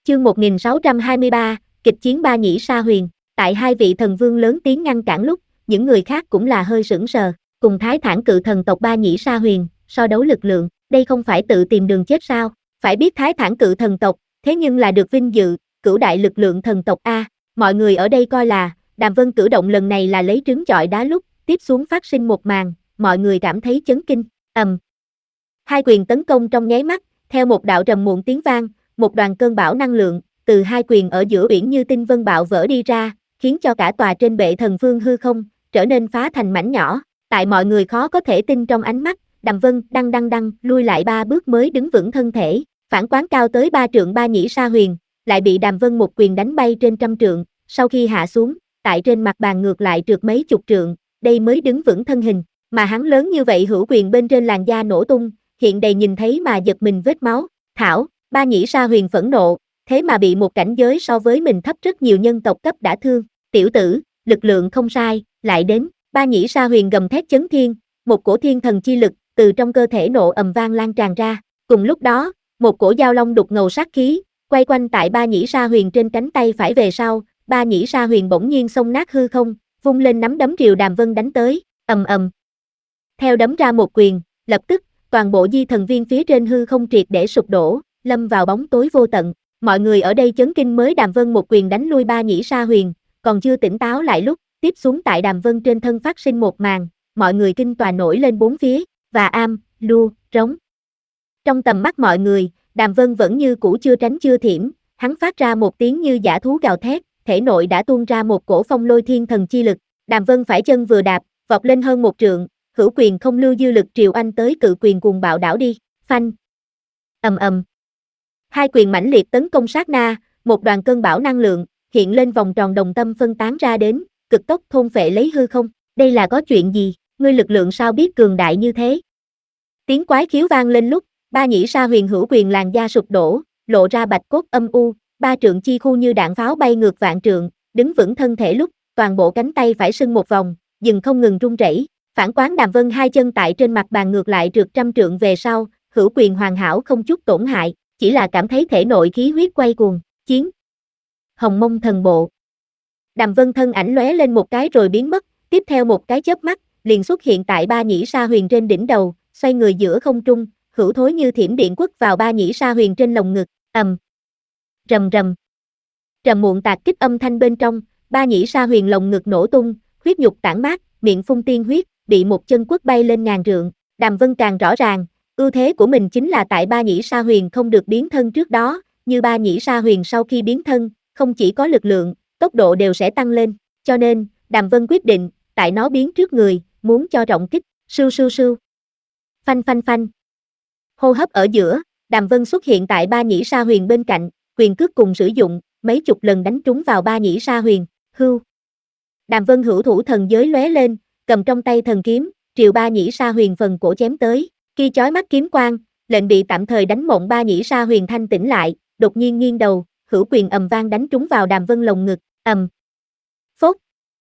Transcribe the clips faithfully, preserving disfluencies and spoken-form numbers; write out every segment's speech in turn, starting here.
Chương một nghìn sáu trăm hai mươi ba, kịch chiến Ba Nhĩ Sa Huyền. Tại hai vị thần vương lớn tiếng ngăn cản lúc, những người khác cũng là hơi sững sờ, cùng Thái Thản cự thần tộc Ba Nhĩ Sa Huyền, so đấu lực lượng, đây không phải tự tìm đường chết sao? Phải biết Thái Thản cự thần tộc, thế nhưng là được vinh dự, cửu đại lực lượng thần tộc A, mọi người ở đây coi là, Đàm Vân cử động lần này là lấy trứng chọi đá lúc, tiếp xuống phát sinh một màn, mọi người cảm thấy chấn kinh, ầm. Hai quyền tấn công trong nháy mắt, theo một đạo trầm muộn tiếng vang, một đoàn cơn bão năng lượng, từ hai quyền ở giữa uyển như tinh vân bạo vỡ đi ra, khiến cho cả tòa trên bệ thần vương hư không, trở nên phá thành mảnh nhỏ, tại mọi người khó có thể tin trong ánh mắt, Đàm Vân đăng đăng đăng, lui lại ba bước mới đứng vững thân thể, phản quán cao tới ba trượng Ba Nhĩ Sa Huyền, lại bị Đàm Vân một quyền đánh bay trên trăm trượng, sau khi hạ xuống, tại trên mặt bàn ngược lại trượt mấy chục trượng, đây mới đứng vững thân hình, mà hắn lớn như vậy hữu quyền bên trên làn da nổ tung, hiện đầy nhìn thấy mà giật mình vết máu, thảo, Ba Nhĩ Sa Huyền phẫn nộ, thế mà bị một cảnh giới so với mình thấp rất nhiều nhân tộc cấp đã thương, tiểu tử, lực lượng không sai, lại đến, Ba Nhĩ Sa Huyền gầm thét chấn thiên, một cổ thiên thần chi lực, từ trong cơ thể nộ ầm vang lan tràn ra, cùng lúc đó, một cổ dao long đục ngầu sát khí, quay quanh tại Ba Nhĩ Sa Huyền trên cánh tay phải về sau, Ba Nhĩ Sa Huyền bỗng nhiên xông nát hư không, vung lên nắm đấm triều Đàm Vân đánh tới, ầm ầm. Theo đấm ra một quyền, lập tức, toàn bộ di thần viên phía trên hư không triệt để sụp đổ, lâm vào bóng tối vô tận. Mọi người ở đây chấn kinh mới Đàm Vân một quyền đánh lui Ba Nhĩ Sa Huyền, còn chưa tỉnh táo lại lúc, tiếp xuống tại Đàm Vân trên thân phát sinh một màn, mọi người kinh tòa nổi lên bốn phía, và am, lu, rống. Trong tầm mắt mọi người, Đàm Vân vẫn như cũ chưa tránh chưa thiểm, hắn phát ra một tiếng như dã thú gào thét, thể nội đã tuôn ra một cổ phong lôi thiên thần chi lực, Đàm Vân phải chân vừa đạp, vọt lên hơn một trượng, hữu quyền không lưu dư lực triều anh tới cự quyền cuồng bạo đảo đi, phanh. Ầm ầm. Hai quyền mãnh liệt tấn công sát na, một đoàn cơn bão năng lượng, hiện lên vòng tròn đồng tâm phân tán ra đến, cực tốc thôn phệ lấy hư không, đây là có chuyện gì, ngươi lực lượng sao biết cường đại như thế? Tiếng quái khiếu vang lên lúc, Ba Nhĩ Sa Huyền hữu quyền làn da sụp đổ, lộ ra bạch cốt âm u, ba trượng chi khu như đạn pháo bay ngược vạn trượng, đứng vững thân thể lúc, toàn bộ cánh tay phải sưng một vòng, dừng không ngừng rung rẩy, phản quán Đàm Vân hai chân tại trên mặt bàn ngược lại trượt trăm trượng về sau, hữu quyền hoàn hảo không chút tổn hại, chỉ là cảm thấy thể nội khí huyết quay cuồng, chiến. Hồng Mông thần bộ. Đàm Vân thân ảnh lóe lên một cái rồi biến mất, tiếp theo một cái chớp mắt, liền xuất hiện tại Ba Nhĩ Sa Huyền trên đỉnh đầu, xoay người giữa không trung, hữu thối như thiểm điện quất vào Ba Nhĩ Sa Huyền trên lồng ngực, ầm. Rầm rầm. Trầm muộn tạc kích âm thanh bên trong, Ba Nhĩ Sa Huyền lồng ngực nổ tung, huyết nhục tản mát, miệng phun tiên huyết, bị một chân quất bay lên ngàn trượng, Đàm Vân càng rõ ràng, ưu thế của mình chính là tại Ba Nhĩ Sa Huyền không được biến thân trước đó, như Ba Nhĩ Sa Huyền sau khi biến thân, không chỉ có lực lượng, tốc độ đều sẽ tăng lên, cho nên, Đàm Vân quyết định, tại nó biến trước người, muốn cho trọng kích, sưu sưu sưu. Phanh phanh phanh. Hô hấp ở giữa, Đàm Vân xuất hiện tại Ba Nhĩ Sa Huyền bên cạnh, quyền cước cùng sử dụng, mấy chục lần đánh trúng vào Ba Nhĩ Sa Huyền, hưu. Đàm Vân hữu thủ thần giới lóe lên, cầm trong tay thần kiếm, triều Ba Nhĩ Sa Huyền phần cổ chém tới, khi chói mắt kiếm quang, lệnh bị tạm thời đánh mộng Ba Nhĩ Sa Huyền thanh tỉnh lại, đột nhiên nghiêng đầu, hữu quyền ầm vang đánh trúng vào Đàm Vân lồng ngực, ầm. Phốt.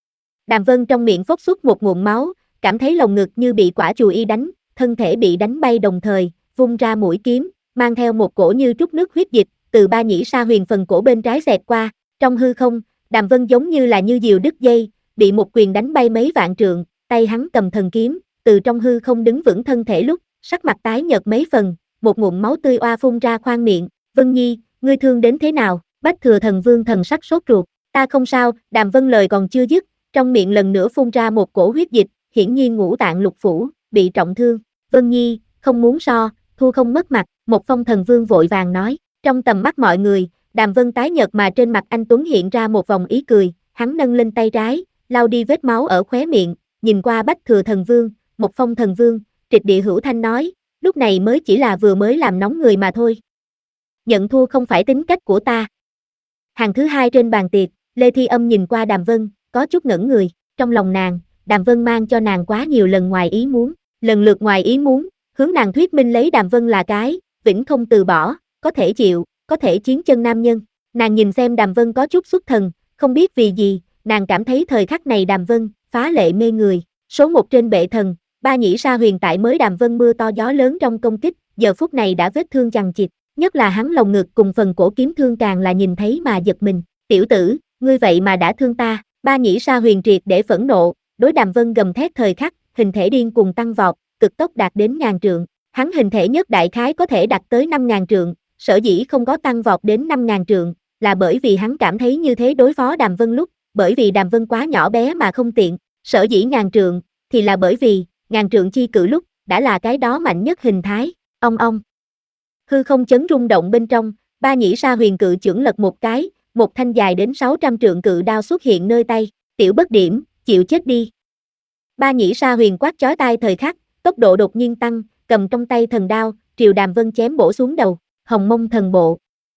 Đàm Vân trong miệng phốc xuất một nguồn máu, cảm thấy lồng ngực như bị quả chùi y đánh, thân thể bị đánh bay đồng thời, vung ra mũi kiếm, mang theo một cổ như trút nước huyết dịch, từ Ba Nhĩ Sa Huyền phần cổ bên trái xẹt qua, trong hư không, Đàm Vân giống như là như diều đứt dây, bị một quyền đánh bay mấy vạn trượng, tay hắn cầm thần kiếm, từ trong hư không đứng vững thân thể lúc, sắc mặt tái nhợt mấy phần, một ngụm máu tươi oa phun ra khoang miệng, Vân Nhi, ngươi thương đến thế nào? Bách Thừa Thần Vương thần sắc sốt ruột, ta không sao, Đàm Vân lời còn chưa dứt, trong miệng lần nữa phun ra một cổ huyết dịch, hiển nhiên ngũ tạng lục phủ, bị trọng thương, Vân Nhi, không muốn so, thua không mất mặt, một phong thần vương vội vàng nói, trong tầm mắt mọi người, Đàm Vân tái nhợt mà trên mặt anh Tuấn hiện ra một vòng ý cười, hắn nâng lên tay trái, lau đi vết máu ở khóe miệng, nhìn qua Bách Thừa Thần Vương, một phong thần vương, trịch địa hữu thanh nói, lúc này mới chỉ là vừa mới làm nóng người mà thôi. Nhận thua không phải tính cách của ta. Hàng thứ hai trên bàn tiệc, Lê Thi Âm nhìn qua Đàm Vân, có chút ngẩn người, trong lòng nàng, Đàm Vân mang cho nàng quá nhiều lần ngoài ý muốn, lần lượt ngoài ý muốn, hướng nàng thuyết minh lấy Đàm Vân là cái, vĩnh không từ bỏ, có thể chịu, có thể chiến chân nam nhân. Nàng nhìn xem Đàm Vân có chút xuất thần, không biết vì gì, nàng cảm thấy thời khắc này Đàm Vân, phá lệ mê người, số một trên bệ thần, Ba Nhĩ Sa Huyền tại mới Đàm Vân mưa to gió lớn trong công kích, giờ phút này đã vết thương chằng chịt, nhất là hắn lồng ngực cùng phần cổ kiếm thương càng là nhìn thấy mà giật mình. Tiểu tử, ngươi vậy mà đã thương ta, Ba Nhĩ Sa Huyền triệt để phẫn nộ, đối Đàm Vân gầm thét thời khắc, hình thể điên cuồng tăng vọt, cực tốc đạt đến ngàn trượng. Hắn hình thể nhất đại khái có thể đạt tới năm ngàn trượng, sở dĩ không có tăng vọt đến năm ngàn trượng, là bởi vì hắn cảm thấy như thế đối phó Đàm Vân lúc, bởi vì Đàm Vân quá nhỏ bé mà không tiện, sở dĩ ngàn trượng, thì là bởi vì, ngàn trượng chi cự lúc, đã là cái đó mạnh nhất hình thái, ong ong. Hư không chấn rung động bên trong, Ba Nhĩ Sa Huyền cự chưởng lật một cái, một thanh dài đến sáu trăm trượng cự đao xuất hiện nơi tay, tiểu bất điểm, chịu chết đi. Ba Nhĩ Sa Huyền quát chói tai thời khắc, tốc độ đột nhiên tăng, cầm trong tay thần đao, triều Đàm Vân chém bổ xuống đầu, Hồng Mông thần bộ.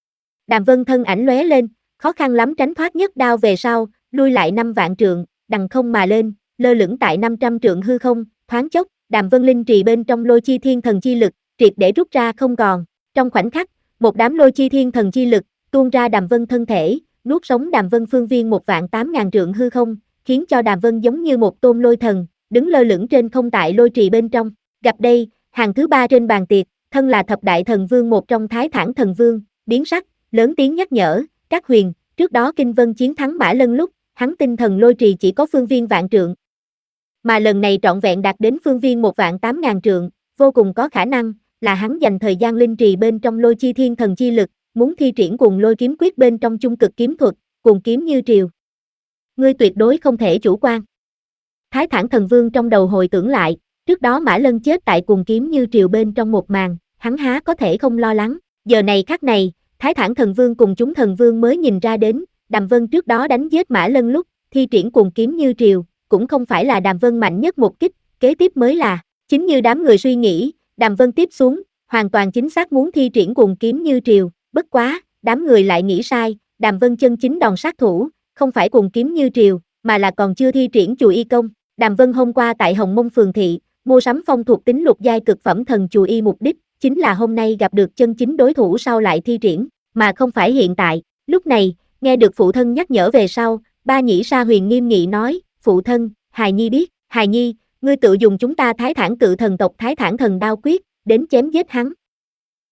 Đàm Vân thân ảnh lóe lên, khó khăn lắm tránh thoát nhất đao về sau, lui lại năm vạn trượng, đằng không mà lên, lơ lửng tại năm trăm trượng hư không, thoáng chốc, Đàm Vân linh trì bên trong lôi chi thiên thần chi lực, triệt để rút ra không còn. Trong khoảnh khắc, một đám lôi chi thiên thần chi lực, tuôn ra Đàm Vân thân thể, nuốt sống Đàm Vân phương viên một vạn tám ngàn trượng hư không, khiến cho Đàm Vân giống như một tôn lôi thần, đứng lơ lửng trên không tại lôi trì bên trong. Gặp đây, hàng thứ ba trên bàn tiệc, thân là thập đại thần vương một trong Thái Thản thần vương, biến sắc, lớn tiếng nhắc nhở, các huyền, trước đó Kinh Vân chiến thắng Mã Lân lúc, hắn tinh thần lôi trì chỉ có phương viên vạn trượng. Mà lần này trọn vẹn đạt đến phương viên một vạn tám ngàn trượng, vô cùng có khả năng, là hắn dành thời gian linh trì bên trong lôi chi thiên thần chi lực, muốn thi triển cuồng lôi kiếm quyết bên trong chung cực kiếm thuật, cuồng kiếm như triều. Ngươi tuyệt đối không thể chủ quan. Thái Thản thần vương trong đầu hồi tưởng lại, trước đó Mã Lân chết tại cuồng kiếm như triều bên trong một màn, hắn há có thể không lo lắng. Giờ này khắc này, Thái Thản thần vương cùng chúng thần vương mới nhìn ra đến, Đàm Vân trước đó đánh giết Mã Lân lúc, thi triển cuồng kiếm như triều, cũng không phải là Đàm Vân mạnh nhất một kích, kế tiếp mới là, chính như đám người suy nghĩ, Đàm Vân tiếp xuống, hoàn toàn chính xác muốn thi triển cuồng kiếm như triều, bất quá, đám người lại nghĩ sai, Đàm Vân chân chính đòn sát thủ, không phải cuồng kiếm như triều, mà là còn chưa thi triển chùa y công. Đàm Vân hôm qua tại Hồng Mông phường thị, mua sắm phong thuộc tính lục giai cực phẩm thần chùa y mục đích, chính là hôm nay gặp được chân chính đối thủ sau lại thi triển, mà không phải hiện tại. Lúc này, nghe được phụ thân nhắc nhở về sau, Ba Nhĩ Sa Huyền nghiêm nghị nói, phụ thân, hài nhi biết, hài nhi, ngươi tự dùng chúng ta Thái Thản cự thần tộc Thái Thản thần đao quyết, đến chém giết hắn.